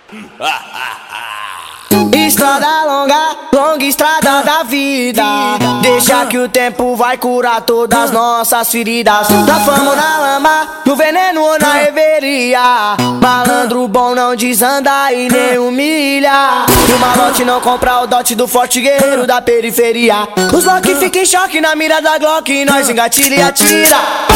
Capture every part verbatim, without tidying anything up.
Estrada longa, longa estrada da vida. Deixa que o tempo vai curar todas nossas feridas. Na fama ou na lama, no veneno ou na reveria. Malandro bom não desanda e nem humilha. O malote não compra o dote do forte guerreiro da periferia. Os Loki ficam em choque na mira da Glock e nós engatilha e atira.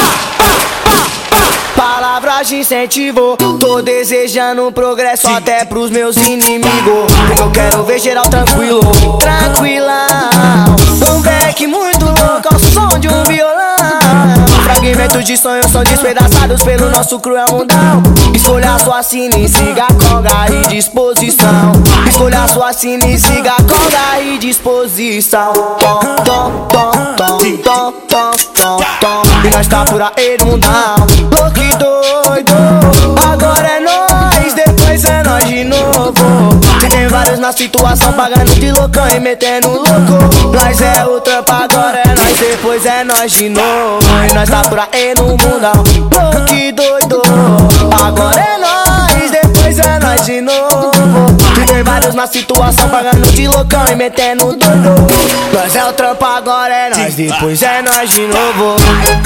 Palavras de incentivo, tô desejando progresso até pros meus inimigos. Porque eu quero ver geral tranquilo, tranquilão. Um back muito louco ao som de um violão. Fragmentos de sonhos são despedaçados pelo nosso cruel mundão. Escolha sua sina e siga a conga e disposição. Escolha sua sina e siga a conga e disposição. Tom, tom, tom, tom, tom, tom, tom, tom. E nós tá por aí no mundão. Louco e doido, agora é nós, depois é nós de novo. Se tem vários na situação, pagando de loucão e metendo louco. Nós é o trampo, agora é nós, depois é nós de novo. E nós tá por aí no mundão. Louco e doido, agora é nós, depois é nós de novo. Se tem vários na situação, pagando de loucão e metendo doido. Nós é o trampo, agora é nós, depois é nós de novo.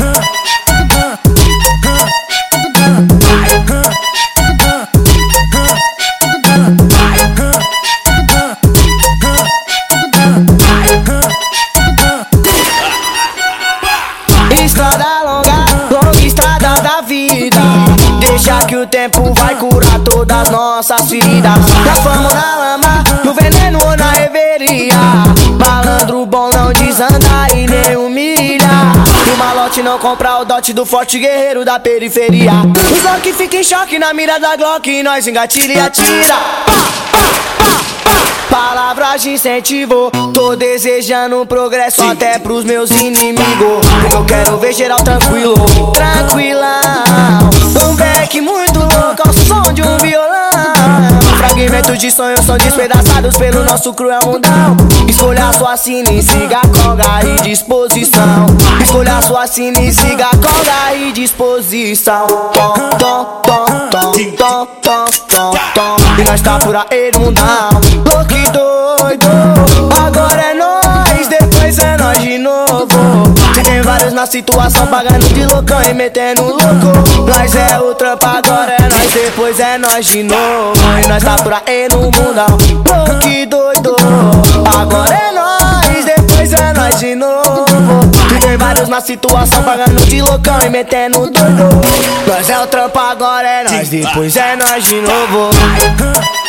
Estrada longa, longa estrada da vida. Deixa que o tempo vai curar todas nossas feridas. Na fama ou na lama, no veneno ou na reveria. Malandro bom não desanda e nem humilha. O malote não compra o dote do forte guerreiro da periferia. Os Loki ficam em choque na mira da Glock e nós engatilha e atira. Palavras de incentivo, tô desejando progresso até pros meus inimigos. Porque eu quero ver geral tranquilo, tranquilão. Um back muito louco ao som de um violão. Fragmentos de sonhos são despedaçados pelo nosso cruel mundão. Escolha sua sina e siga a conga e disposição. Escolha sua sina e siga a conga e disposição. Tom, tom, tom, tom, tom, tom, tom, tom. E nós tá por aí no mundão. Louco e doido, agora é nós, depois é nós de novo. Se tem vários na situação, pagando de loucão e metendo louco. Nós é o trampo, agora é nós, depois é nós de novo. E nós tá por aí no mundão. Louco e doido, agora é nós, depois é nós de novo. Se tem vários na situação, pagando de loucão e metendo doido. Nós é o trampo, agora é nós, depois é nós de novo.